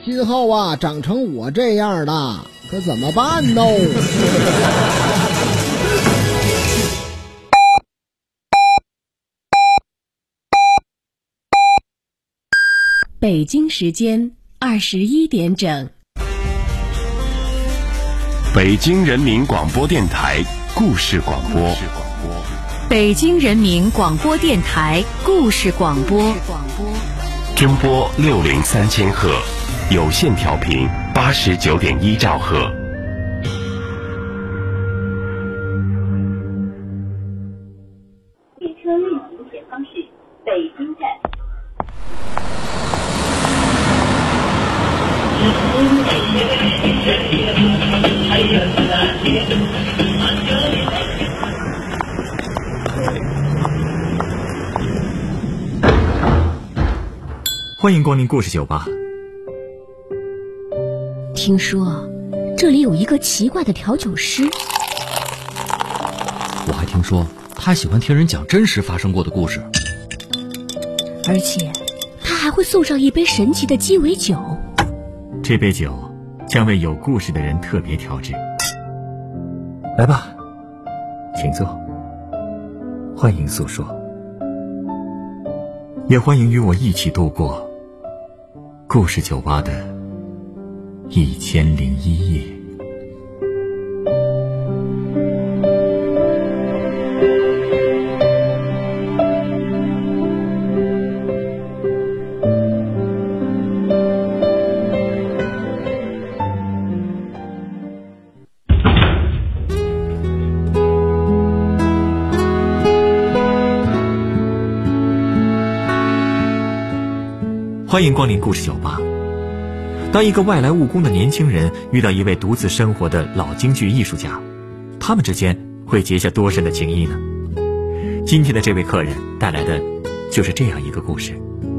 今后啊长成我这样的，可怎么办呢？ 北京时间21点整。 北京人民广播电台故事广播。 北京人民广播电台故事广播。 中波603000赫，有线调频89.1兆赫。 列车运行前方是北京站。 欢迎光临故事酒吧。 听说这里有一个奇怪的调酒师， 我还听说他喜欢听人讲真实发生过的故事， 而且他还会送上一杯神奇的鸡尾酒。 这杯酒将为有故事的人特别调制。来吧，请坐，欢迎诉说，也欢迎与我一起度过故事酒吧的1001夜。欢迎光临故事酒吧。当一个外来务工的年轻人遇到一位独自生活的老京剧艺术家，他们之间会结下多深的情谊呢？今天的这位客人带来的就是这样一个故事。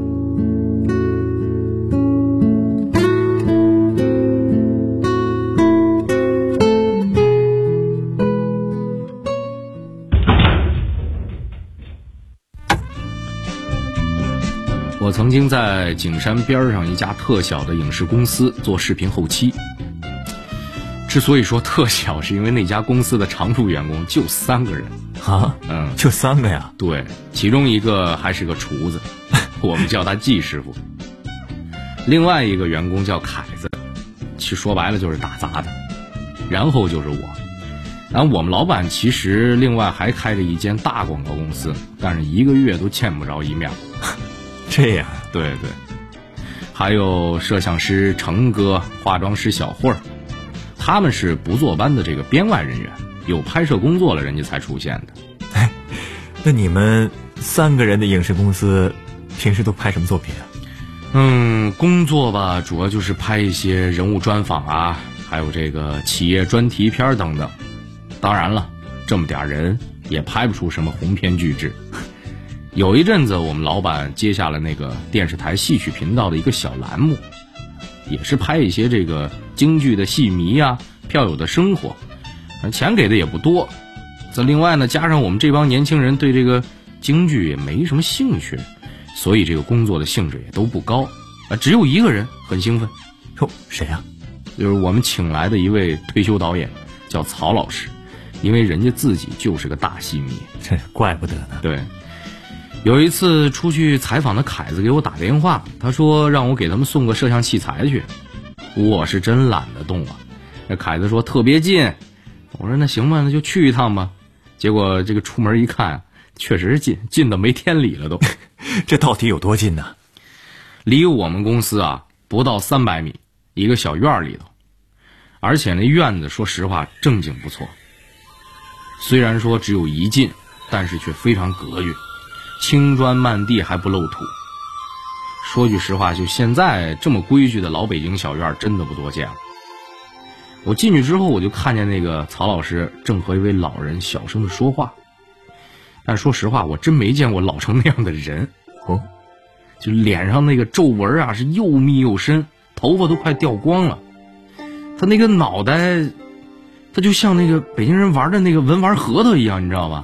我曾经在景山边上一家特小的影视公司做视频后期。之所以说特小，是因为那家公司的常驻员工就3个人啊，就3个呀？ 对，其中一个还是个厨子，我们叫他季师傅。另外一个员工叫凯子，其实说白了就是打杂的。然后就是我。然后我们老板其实另外还开着一间大广告公司，但是1个月都见不着一面。 这样， 对对，还有摄像师程哥、化妆师小慧儿，他们是不坐班的这个编外人员，有拍摄工作了人家才出现的。 哎，那你们3个人的影视公司平时都拍什么作品啊？ 工作吧，主要就是拍一些人物专访啊，还有这个企业专题片等等。当然了，这么点人也拍不出什么鸿篇巨制。有一阵子我们老板接下了那个电视台戏曲频道的一个小栏目，也是拍一些这个京剧的戏迷啊、票友的生活，钱给的也不多。再另外呢，加上我们这帮年轻人对这个京剧也没什么兴趣，所以这个工作的性质也都不高。只有一个人很兴奋。 谁呀？ 就是我们请来的一位退休导演，叫曹老师，因为人家自己就是个大戏迷。 这怪不得呢。 对。有一次出去采访的凯子给我打电话，他说让我给他们送个摄像器材去。我是真懒得动啊。那凯子说特别近，我说那行吧，那就去一趟吧。结果这个出门一看，确实是近的没天理了都。 这到底有多近呢？ 离我们公司啊不到300米，一个小院里头。而且那院子说实话正经不错，虽然说只有1进，但是却非常格局，青砖漫地还不露土。说句实话，就现在这么规矩的老北京小院真的不多见了。我进去之后，我就看见那个曹老师正和一位老人小声的说话，但说实话我真没见过老成那样的人。就脸上那个皱纹啊是又密又深，头发都快掉光了。他那个脑袋，他就像那个北京人玩的那个文玩核桃一样，你知道吧？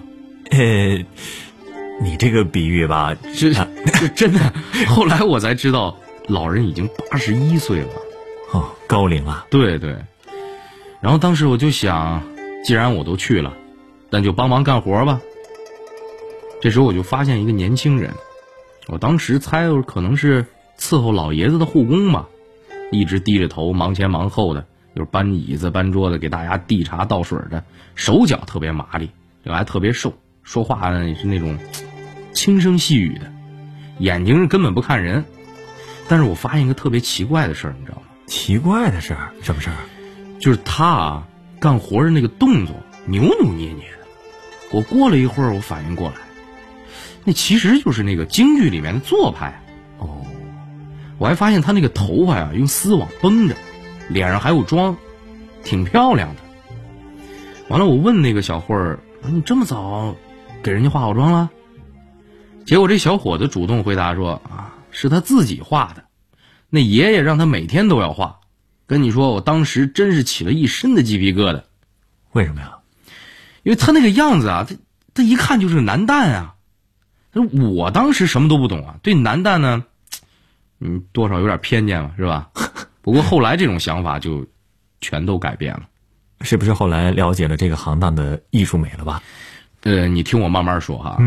你这个比喻吧， 这真的。后来我才知道，老人已经81岁了， 哦，高龄了。 对对。然后当时我就想，既然我都去了，那就帮忙干活吧。这时候我就发现一个年轻人，我当时猜可能是伺候老爷子的护工吧，一直低着头忙前忙后的，就是搬椅子搬桌子给大家递茶倒水的，手脚特别麻利，这还特别瘦，说话呢也是那种轻声细语的，眼睛根本不看人。但是我发现一个特别奇怪的事儿，你知道吗？ 奇怪的事儿？什么事儿？ 就是他啊干活的那个动作扭扭捏捏的。我过了一会儿我反应过来，那其实就是那个京剧里面的做派。 哦， 我还发现他那个头发呀用丝网绷着，脸上还有妆，挺漂亮的。完了我问那个小慧儿，你这么早给人家化好妆了？结果这小伙子主动回答说啊，是他自己画的，那爷爷让他每天都要画。跟你说我当时真是起了一身的鸡皮疙瘩。 为什么呀？ 因为他那个样子啊，他一看就是个男旦啊。我当时什么都不懂啊，对男旦呢多少有点偏见嘛，是吧？不过后来这种想法就全都改变了。 是不是后来了解了这个行当的艺术美了吧？ 你听我慢慢说哈。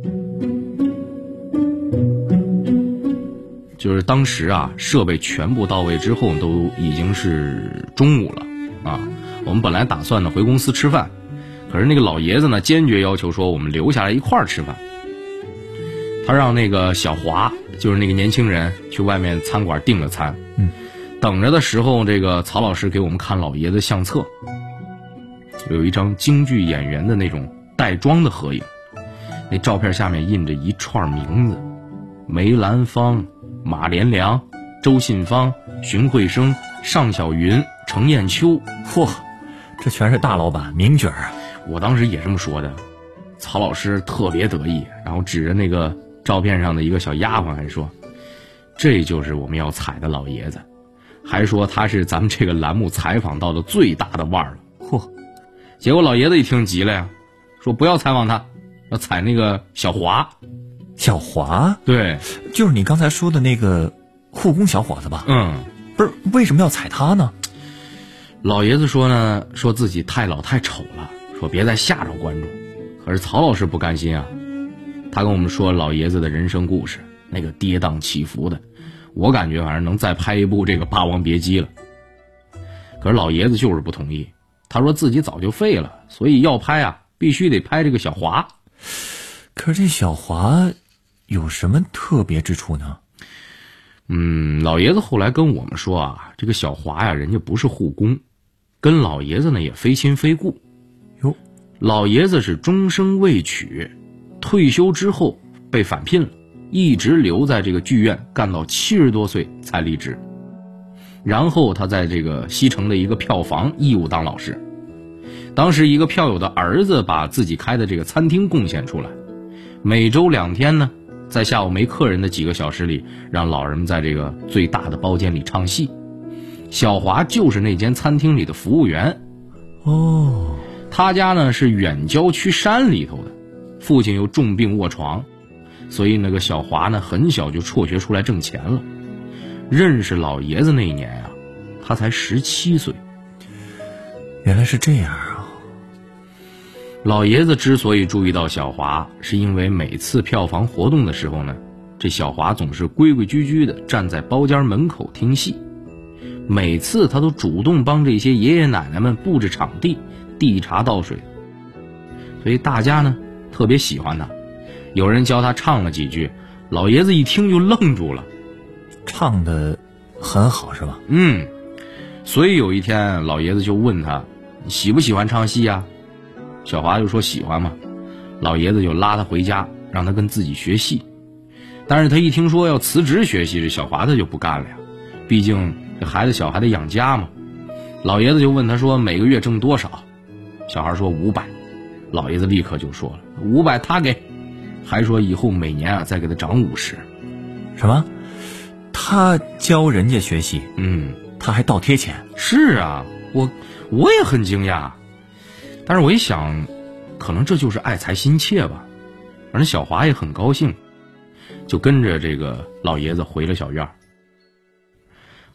就是当时啊设备全部到位之后都已经是中午了啊，我们本来打算呢回公司吃饭，可是那个老爷子呢坚决要求说我们留下来一块儿吃饭。他让那个小华，就是那个年轻人，去外面餐馆订了餐。等着的时候，这个曹老师给我们看老爷子相册，有一张京剧演员的那种带妆的合影，那照片下面印着一串名字：梅兰芳、马连良、周信芳、荀慧生、尚小云、程砚秋。 嚯，这全是大老板名角啊！ 我当时也这么说的。曹老师特别得意，然后指着那个照片上的一个小丫鬟还说，这就是我们要采的老爷子，还说他是咱们这个栏目采访到的最大的腕儿了。 嚯！ 结果老爷子一听急了呀，说不要采访他，要采那个小华。 小华？ 对， 就是你刚才说的那个护工小伙子吧？不是，为什么要采他呢？ 老爷子说呢，说自己太老太丑了，说别再吓着观众。可是曹老师不甘心啊，他跟我们说老爷子的人生故事，那个跌宕起伏的，我感觉反正能再拍一部这个《霸王别姬》了。可是老爷子就是不同意，他说自己早就废了，所以要拍啊，必须得拍这个小华。 可是这小华有什么特别之处呢？ 老爷子后来跟我们说啊，这个小华呀，人家不是护工，跟老爷子呢也非亲非故。 哟， 老爷子是终生未娶，退休之后被返聘了，一直留在这个剧院干到70多岁才离职。然后他在这个西城的一个票房义务当老师。当时一个票友的儿子把自己开的这个餐厅贡献出来，每周2天呢，在下午没客人的几个小时里，让老人们在这个最大的包间里唱戏。小华就是那间餐厅里的服务员。 哦， 他家呢是远郊区山里头的，父亲又重病卧床，所以那个小华呢很小就辍学出来挣钱了。认识老爷子那一年啊，他才17岁。 原来是这样啊！ 老爷子之所以注意到小华，是因为每次票房活动的时候呢，这小华总是规规矩矩的站在包间门口听戏，每次他都主动帮这些爷爷奶奶们布置场地、递茶倒水，所以大家呢特别喜欢他。有人教他唱了几句，老爷子一听就愣住了。 唱得很好是吧？ 所以有一天老爷子就问他，你喜不喜欢唱戏啊？小华就说喜欢嘛。老爷子就拉他回家，让他跟自己学戏。但是他一听说要辞职学习，这小华他就不干了呀，毕竟这孩子小还得养家嘛。老爷子就问他说每个月挣多少？小孩说500。老爷子立刻就说了500他给，还说以后每年啊再给他涨50。 什么？他教人家学习，他还倒贴钱？ 是啊，我也很惊讶，但是我一想，可能这就是爱才心切吧。反正小华也很高兴，就跟着这个老爷子回了小院。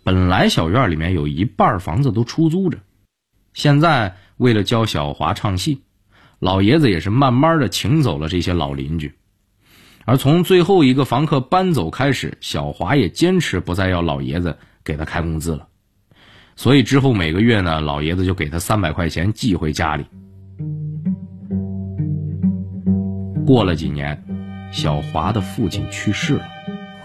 本来小院里面有一半房子都出租着，现在为了教小华唱戏，老爷子也是慢慢的请走了这些老邻居。而从最后一个房客搬走开始，小华也坚持不再要老爷子给他开工资了。所以之后每个月呢，老爷子就给他300块钱寄回家里。过了几年，小华的父亲去世了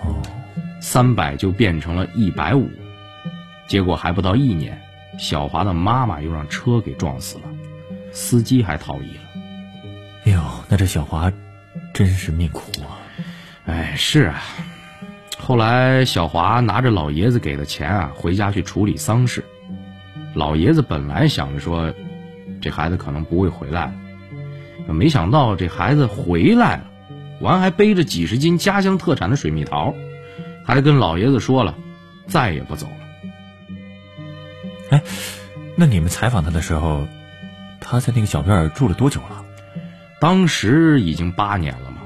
，300就变成了150，结果还不到1年，小华的妈妈又让车给撞死了，司机还逃逸了。 哎呦，那这小华真是命苦啊！ 哎，是啊。后来小华拿着老爷子给的钱啊，回家去处理丧事。老爷子本来想着说，这孩子可能不会回来了，没想到这孩子回来了，完还背着几十斤家乡特产的水蜜桃，还跟老爷子说了，再也不走了。 哎，那你们采访他的时候，他在那个小院住了多久了？ 当时已经8年了嘛。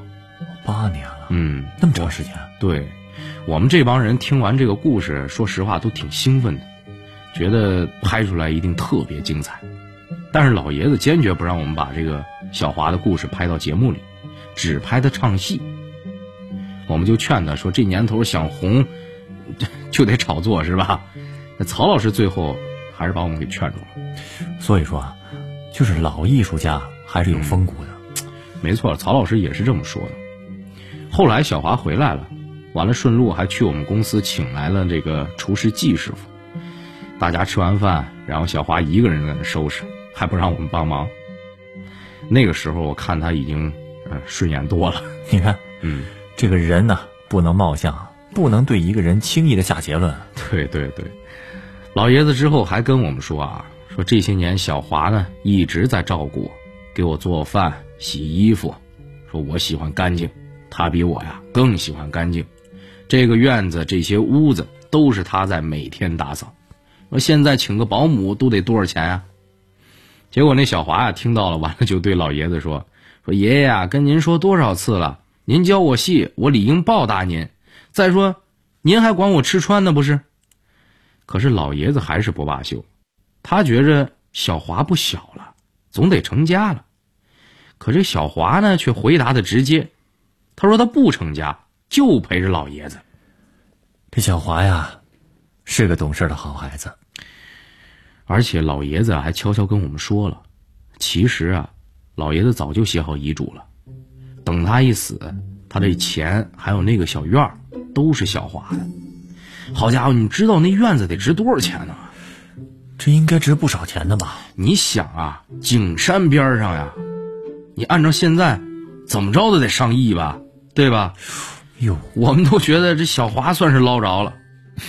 8年了，那么长时间。 对，我们这帮人听完这个故事，说实话都挺兴奋的，觉得拍出来一定特别精彩。但是老爷子坚决不让我们把这个小华的故事拍到节目里，只拍他唱戏。我们就劝他说，这年头想红就得炒作是吧？那曹老师最后还是把我们给劝住了。 所以说啊，就是老艺术家还是有风骨的。 没错，曹老师也是这么说的。后来小华回来了，完了顺路还去我们公司请来了这个厨师季师傅。大家吃完饭，然后小华一个人在那收拾，还不让我们帮忙。那个时候我看他已经顺眼多了。 你看，这个人呢，不能貌相，不能对一个人轻易的下结论。 对对对，老爷子之后还跟我们说啊，说这些年小华呢一直在照顾我，给我做饭洗衣服，说我喜欢干净，他比我呀更喜欢干净。这个院子这些屋子都是他在每天打扫。说现在请个保姆都得多少钱啊？结果那小华呀听到了，完了就对老爷子说爷爷啊，跟您说多少次了，您教我戏，我理应报答您。再说您还管我吃穿呢不是？可是老爷子还是不罢休，他觉着小华不小了，总得成家了。可这小华呢却回答的直接，他说他不成家，就陪着老爷子。 这小华呀是个懂事的好孩子。 而且老爷子还悄悄跟我们说了，其实啊老爷子早就写好遗嘱了，等他一死，他这钱还有那个小院都是小华的。好家伙，你知道那院子得值多少钱呢？ 这应该值不少钱的吧？ 你想啊，景山边上呀，你按照现在怎么着都得上亿吧，对吧？ 哟， 我们都觉得这小华算是捞着了。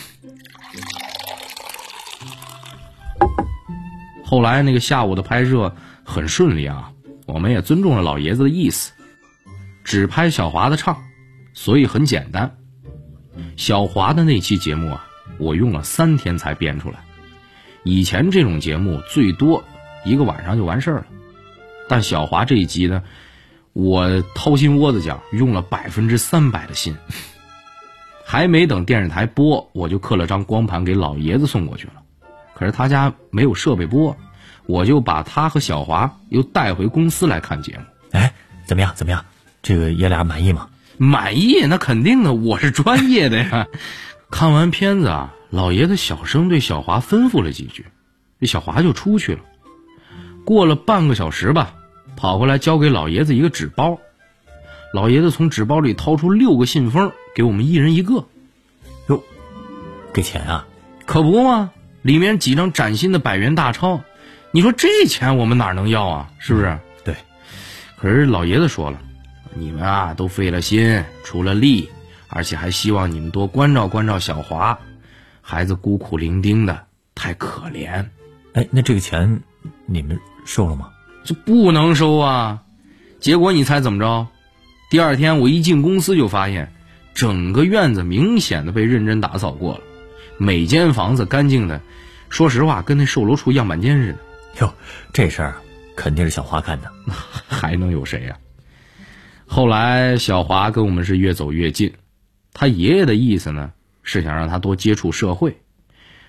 后来那个下午的拍摄很顺利啊，我们也尊重了老爷子的意思，只拍小华的唱，所以很简单。小华的那期节目啊，我用了3天才编出来。以前这种节目最多1个晚上就完事儿了，但小华这一集呢，我掏心窝子讲，用了300%的心。还没等电视台播，我就刻了张光盘给老爷子送过去了。可是他家没有设备播，我就把他和小华又带回公司来看节目。 哎，怎么样？这个爷俩满意吗？ 满意，那肯定的，我是专业的呀。看完片子啊，老爷子小声对小华吩咐了几句，这小华就出去了。过了半个小时吧，跑回来交给老爷子一个纸包。老爷子从纸包里掏出6个信封，给我们1人1个。 哟，给钱啊？ 可不嘛，里面几张崭新的100元大钞。你说这钱我们哪能要啊？是不是？ 对。 可是老爷子说了，你们啊都费了心，出了力，而且还希望你们多关照关照小华，孩子孤苦伶仃的，太可怜。 哎，那这个钱你们收了吗？ 这不能收啊！结果你猜怎么着？第2天我一进公司就发现，整个院子明显的被认真打扫过了，每间房子干净的，说实话跟那售楼处样板间似的。 哟，这事儿肯定是小华干的。 还能有谁呀？后来小华跟我们是越走越近，他爷爷的意思呢是想让他多接触社会，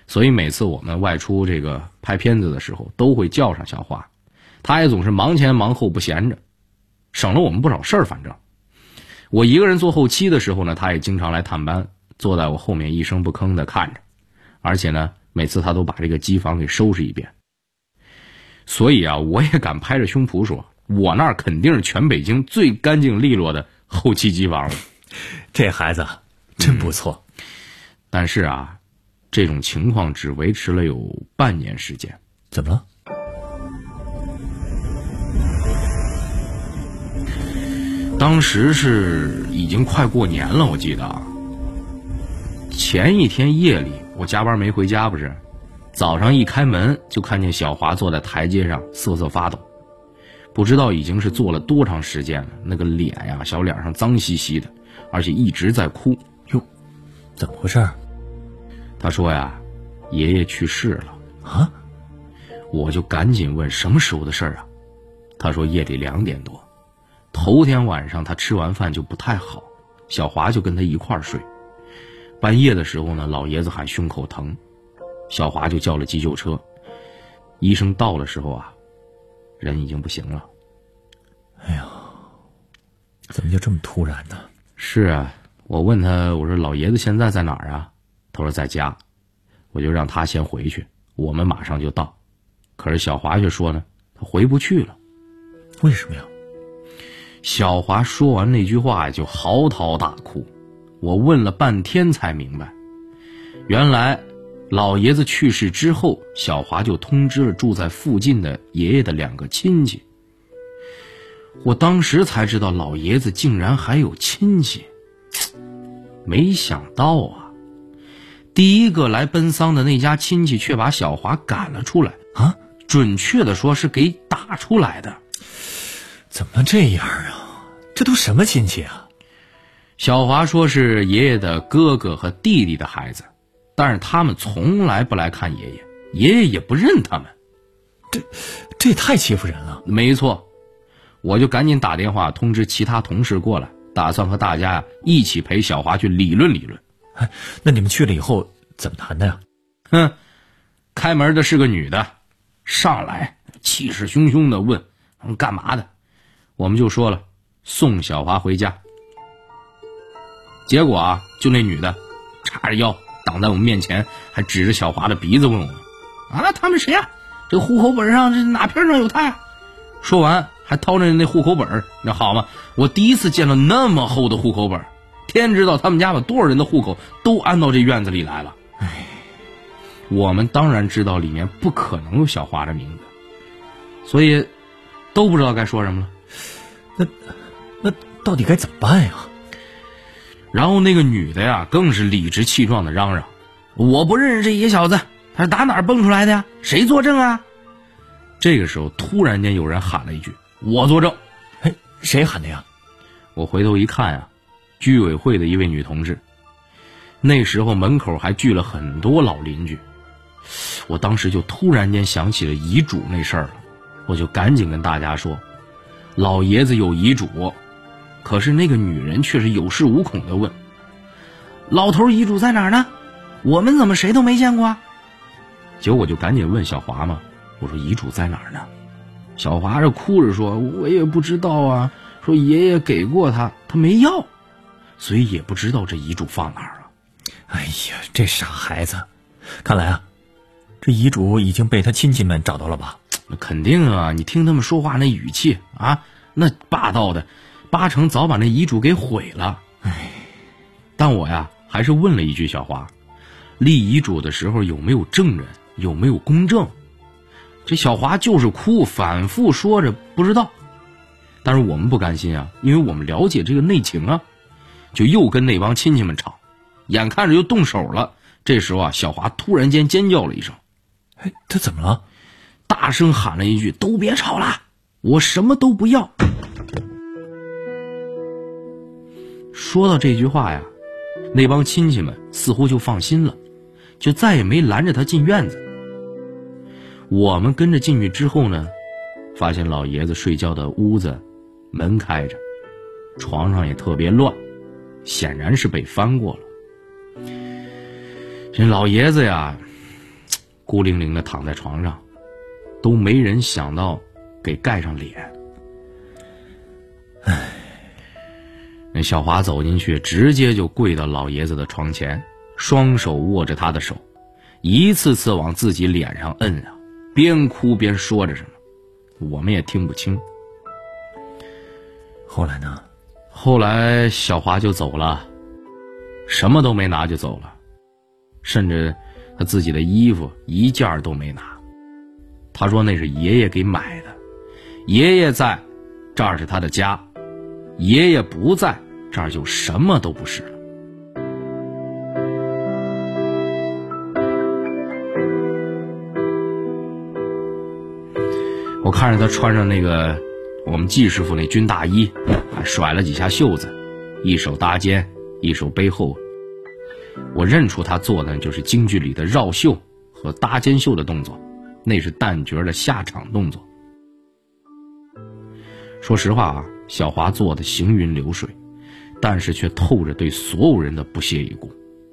所以每次我们外出这个拍片子的时候，都会叫上小华，他也总是忙前忙后不闲着，省了我们不少事儿。反正我一个人做后期的时候呢，他也经常来探班，坐在我后面一声不吭的看着，而且呢，每次他都把这个机房给收拾一遍。所以啊，我也敢拍着胸脯说，我那儿肯定是全北京最干净利落的后期机房了。 这孩子真不错。 但是啊，这种情况只维持了有半年时间。 怎么了？ 当时是已经快过年了，我记得啊。前一天夜里，我加班没回家，不是，早上一开门就看见小华坐在台阶上瑟瑟发抖，不知道已经是坐了多长时间了，那个脸呀，小脸上脏兮兮的，而且一直在哭。 哟，怎么回事？ 他说呀，爷爷去世了。 啊？ 我就赶紧问什么时候的事儿啊？他说夜里2点多，头天晚上他吃完饭就不太好，小华就跟他一块儿睡。半夜的时候呢，老爷子喊胸口疼，小华就叫了急救车。医生到的时候啊，人已经不行了。 哎呀，怎么就这么突然呢？ 是啊，我问他，我说老爷子现在在哪儿啊？他说在家。我就让他先回去，我们马上就到。可是小华却说呢，他回不去了。 为什么呀？ 小华说完那句话就嚎啕大哭。我问了半天才明白，原来老爷子去世之后，小华就通知了住在附近的爷爷的2个亲戚。我当时才知道老爷子竟然还有亲戚，没想到啊，第一个来奔丧的那家亲戚却把小华赶了出来啊！ 准确的说是给打出来的。 怎么这样啊？这都什么亲戚啊？ 小华说是爷爷的哥哥和弟弟的孩子，但是他们从来不来看爷爷，爷爷也不认他们。 这也太欺负人了。 没错，我就赶紧打电话通知其他同事过来，打算和大家一起陪小华去理论理论。 哎，那你们去了以后怎么谈的呀？ 开门的是个女的，上来气势汹汹的问干嘛的，我们就说了送小华回家。结果啊，就那女的叉着腰挡在我们面前，还指着小华的鼻子问我们啊，他们谁呀？这户口本上这哪篇上有他呀？说完还掏着那户口本，那好嘛，我第一次见到那么厚的户口本，天知道他们家把多少人的户口都安到这院子里来了。 哎， 我们当然知道里面不可能有小华的名字，所以都不知道该说什么了。 那到底该怎么办呀？ 然后那个女的呀，更是理直气壮的嚷嚷：“我不认识这野小子，他是打哪儿蹦出来的呀？谁作证啊？”这个时候，突然间有人喊了一句：“我作证。” 哎，谁喊的呀？ 我回头一看呀，居委会的一位女同志。那时候门口还聚了很多老邻居，我当时就突然间想起了遗嘱那事儿了，我就赶紧跟大家说，老爷子有遗嘱。可是那个女人却是有恃无恐地问：“老头遗嘱在哪儿呢？我们怎么谁都没见过啊？”结果我就赶紧问小华嘛，我说遗嘱在哪儿呢？小华这哭着说：“我也不知道啊，说爷爷给过他，他没要，所以也不知道这遗嘱放哪儿了。” 哎呀，这傻孩子，看来啊，这遗嘱已经被他亲戚们找到了吧？ 那肯定啊，你听他们说话那语气啊，那霸道的，八成早把那遗嘱给毁了。 哎， 但我呀还是问了一句小华，立遗嘱的时候有没有证人，有没有公证？这小华就是哭，反复说着不知道。但是我们不甘心啊，因为我们了解这个内情啊，就又跟那帮亲戚们吵，眼看着就动手了。这时候啊，小华突然间尖叫了一声。 哎，他怎么了？ 大声喊了一句：“都别吵了，我什么都不要。”说到这句话呀，那帮亲戚们似乎就放心了，就再也没拦着他进院子。我们跟着进去之后呢，发现老爷子睡觉的屋子门开着，床上也特别乱，显然是被翻过了。这老爷子呀， 孤零零地躺在床上，都没人想到给盖上脸。那小华走进去，直接就跪到老爷子的床前，双手握着他的手，一次次往自己脸上摁啊，边哭边说着什么，我们也听不清。 后来呢？ 后来小华就走了，什么都没拿就走了，甚至他自己的衣服一件都没拿。他说那是爷爷给买的，爷爷在，这儿是他的家，爷爷不在，这儿就什么都不是了。我看着他穿上那个我们季师傅那军大衣，还甩了几下袖子，一手搭肩，一手背后，我认出他做的就是京剧里的绕袖和搭肩袖的动作，那是旦角的下场动作。说实话啊，小华做的行云流水，但是却透着对所有人的不屑一顾。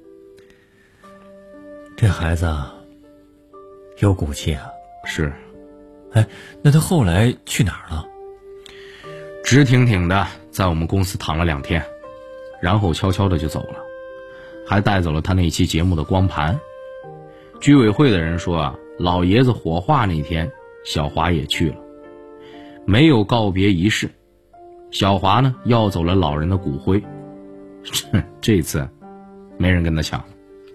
这孩子有骨气啊。 是。 那他后来去哪儿了？ 直挺挺的在我们公司躺了2天，然后悄悄的就走了，还带走了他那期节目的光盘。居委会的人说啊，老爷子火化那天小华也去了，没有告别仪式。小华呢要走了老人的骨灰，这次没人跟他抢。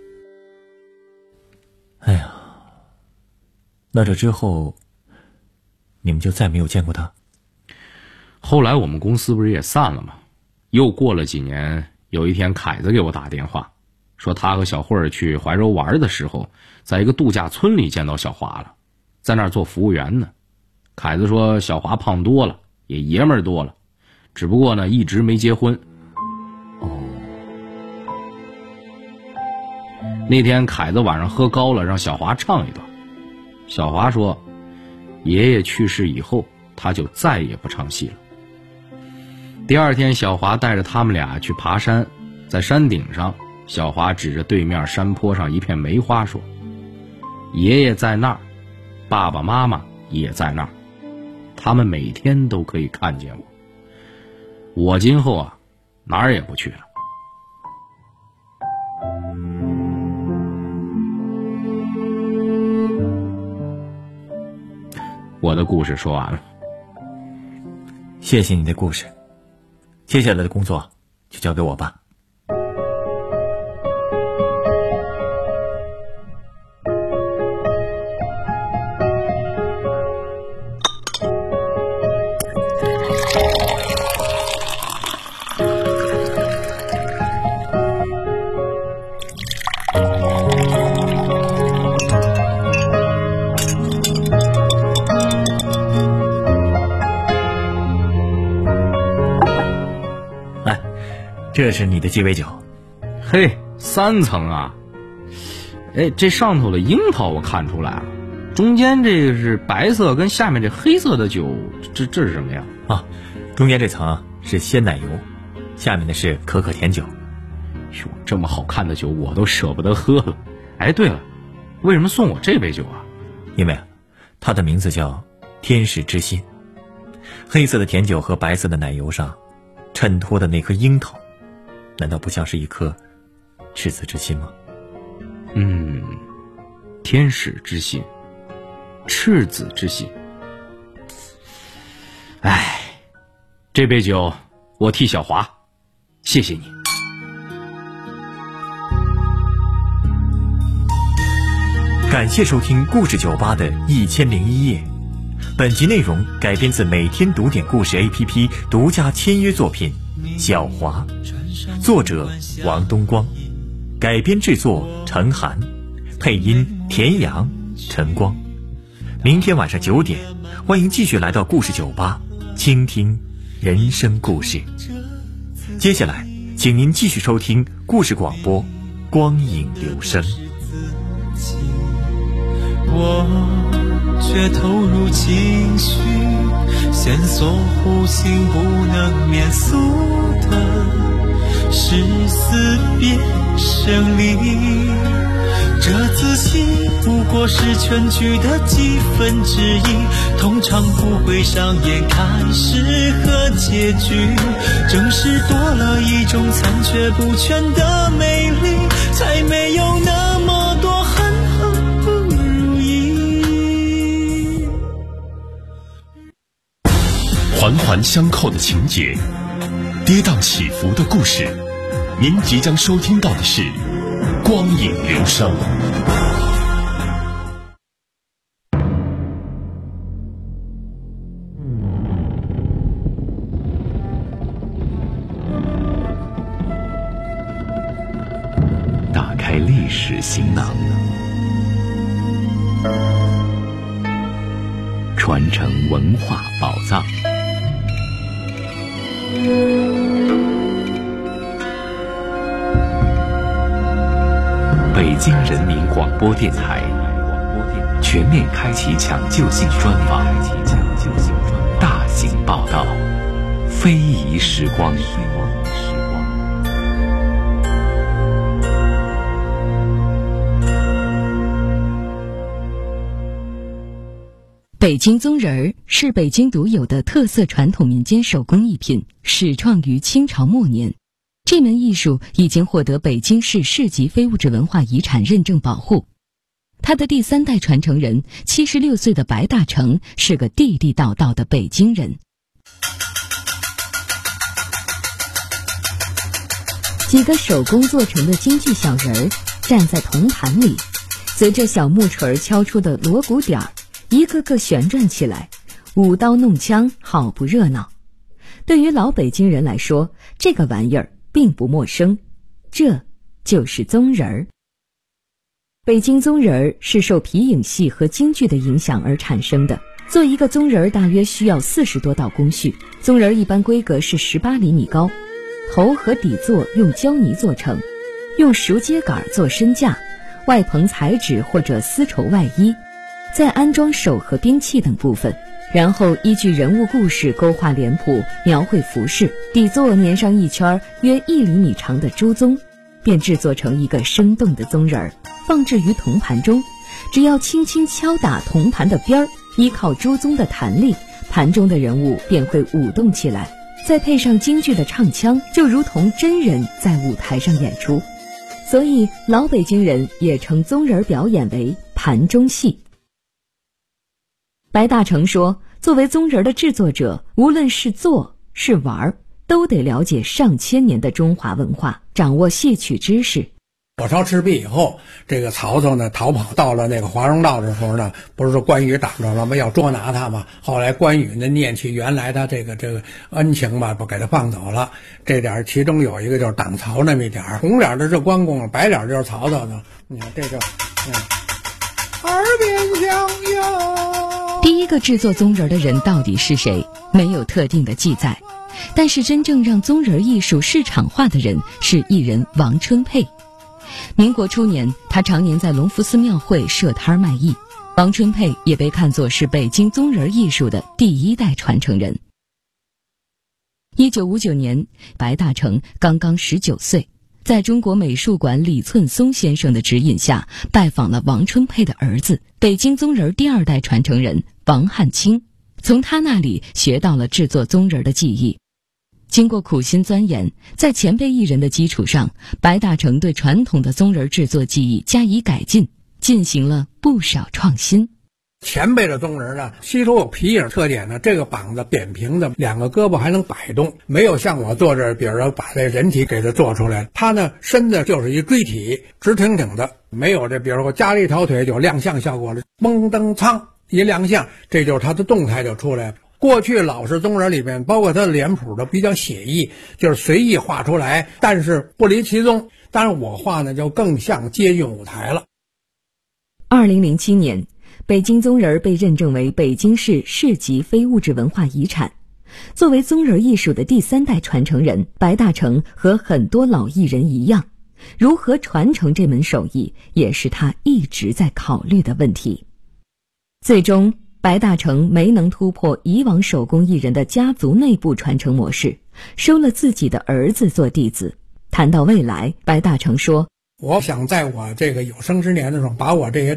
哎呀，那这之后你们就再没有见过他？ 后来我们公司不是也散了吗？又过了几年，有一天凯子给我打电话，说他和小慧儿去怀柔玩的时候，在一个度假村里见到小华了，在那儿做服务员呢。凯子说小华胖多了，也爷们儿多了，只不过呢一直没结婚。那天凯子晚上喝高了，让小华唱一段。小华说爷爷去世以后，他就再也不唱戏了。第二天小华带着他们俩去爬山，在山顶上，小华指着对面山坡上一片梅花说，爷爷在那儿，爸爸妈妈也在那儿，他们每天都可以看见我，我今后啊哪儿也不去了。我的故事说完了。 谢谢你的故事，接下来的工作就交给我吧。这是你的鸡尾酒。 嘿，3层啊。哎，这上头的樱桃我看出来了，中间这个是白色，跟下面这黑色的酒，这是什么呀？ 啊，中间这层是鲜奶油，下面的是可可甜酒。 哟，这么好看的酒我都舍不得喝了。哎，对了，为什么送我这杯酒啊？ 因为它的名字叫天使之心。黑色的甜酒和白色的奶油上衬托的那颗樱桃，难道不像是一颗赤子之心吗？ 天使之心，赤子之心。哎，这杯酒我替小华，谢谢你。 感谢收听故事酒吧的1001夜。本集内容改编自每天读点故事 APP 独家签约作品《小华》，作者王东光，改编制作陈涵，配音田阳、陈光。明天晚上9点，欢迎继续来到故事酒吧，倾听人生故事。接下来，请您继续收听故事广播《光影留声》。 我却投入情绪，线索弧形不能免俗的是死别生离。这自信不过是全剧的几分之一，通常不会上演开始和结局。正是多了一种残缺不全的美丽，才没有那么多恨和不如意。 环环相扣的情节，跌宕起伏的故事，您即将收听到的是光影流声。 打开历史行囊，传承文化宝藏。北京人民广播电台全面开启抢救性专访，大型报道，非遗时光。 北京宗人儿是北京独有的特色传统民间手工艺品，始创于清朝末年。这门艺术已经获得北京市市级非物质文化遗产认证保护。他的第3代传承人76岁的白大成是个地地道道的北京人。几个手工做成的京剧小人儿站在铜盘里，随着小木锤敲出的锣鼓点儿，一个个旋转起来，舞刀弄枪，好不热闹。对于老北京人来说，这个玩意儿并不陌生，这就是宗人儿。北京宗人儿是受皮影戏和京剧的影响而产生的。做一个宗人儿大约需要40多道工序，宗人儿一般规格是18厘米高，头和底座用胶泥做成，用熟秸秆做身架，外棚彩纸或者丝绸外衣，再安装手和兵器等部分，然后依据人物故事勾画脸谱，描绘服饰，底座粘上一圈约1厘米长的猪鬃，便制作成一个生动的宗人儿，放置于铜盘中。只要轻轻敲打铜盘的边儿，依靠猪鬃的弹力，盘中的人物便会舞动起来，再配上京剧的唱腔，就如同真人在舞台上演出。所以老北京人也称宗人表演为盘中戏。白大成说，作为宗人的制作者，无论是做是玩，都得了解上千年的中华文化，掌握戏曲知识。 火烧赤壁以后，这个曹操呢逃跑到了那个华容道的时候呢，不是说关羽挡着了吗？要捉拿他嘛。后来关羽呢念起原来他这个恩情吧，不给他放走了。这点其中有一个就是挡曹那么一点，红脸的是关公，白脸就是曹操的。你看这就耳边响哟。 第一个制作宗人的人到底是谁？没有特定的记载。但是真正让宗人艺术市场化的人是艺人王春佩。民国初年，他常年在隆福寺庙会设摊卖艺。王春佩也被看作是北京宗人艺术的第1代传承人。1959年，白大成刚刚19岁，在中国美术馆李寸松先生的指引下，拜访了王春佩的儿子，北京宗人第2代传承人王汉卿，从他那里学到了制作宗人的技艺。经过苦心钻研，在前辈艺人的基础上，白大成对传统的宗人制作技艺加以改进，进行了不少创新。 前辈的宗人呢，吸收有皮影特点呢，这个膀子扁平的，2个胳膊还能摆动，没有像我坐这儿，比如说把这人体给它做出来，他呢身子就是一锥体，直挺挺的，没有这比如说加了一条腿就亮相效果了，嘣噔噌一亮相，这就是他的动态就出来了。过去老式宗人里面，包括他的脸谱都比较写意，就是随意画出来，但是不离其宗。当然我画呢就更像接近舞台了。 2007年，北京宗人被认证为北京市市级非物质文化遗产。作为宗人艺术的第3代传承人，白大成和很多老艺人一样，如何传承这门手艺，也是他一直在考虑的问题。最终，白大成没能突破以往手工艺人的家族内部传承模式，收了自己的儿子做弟子。 谈到未来，白大成说： 我想在我这个有生之年的时候，把我这些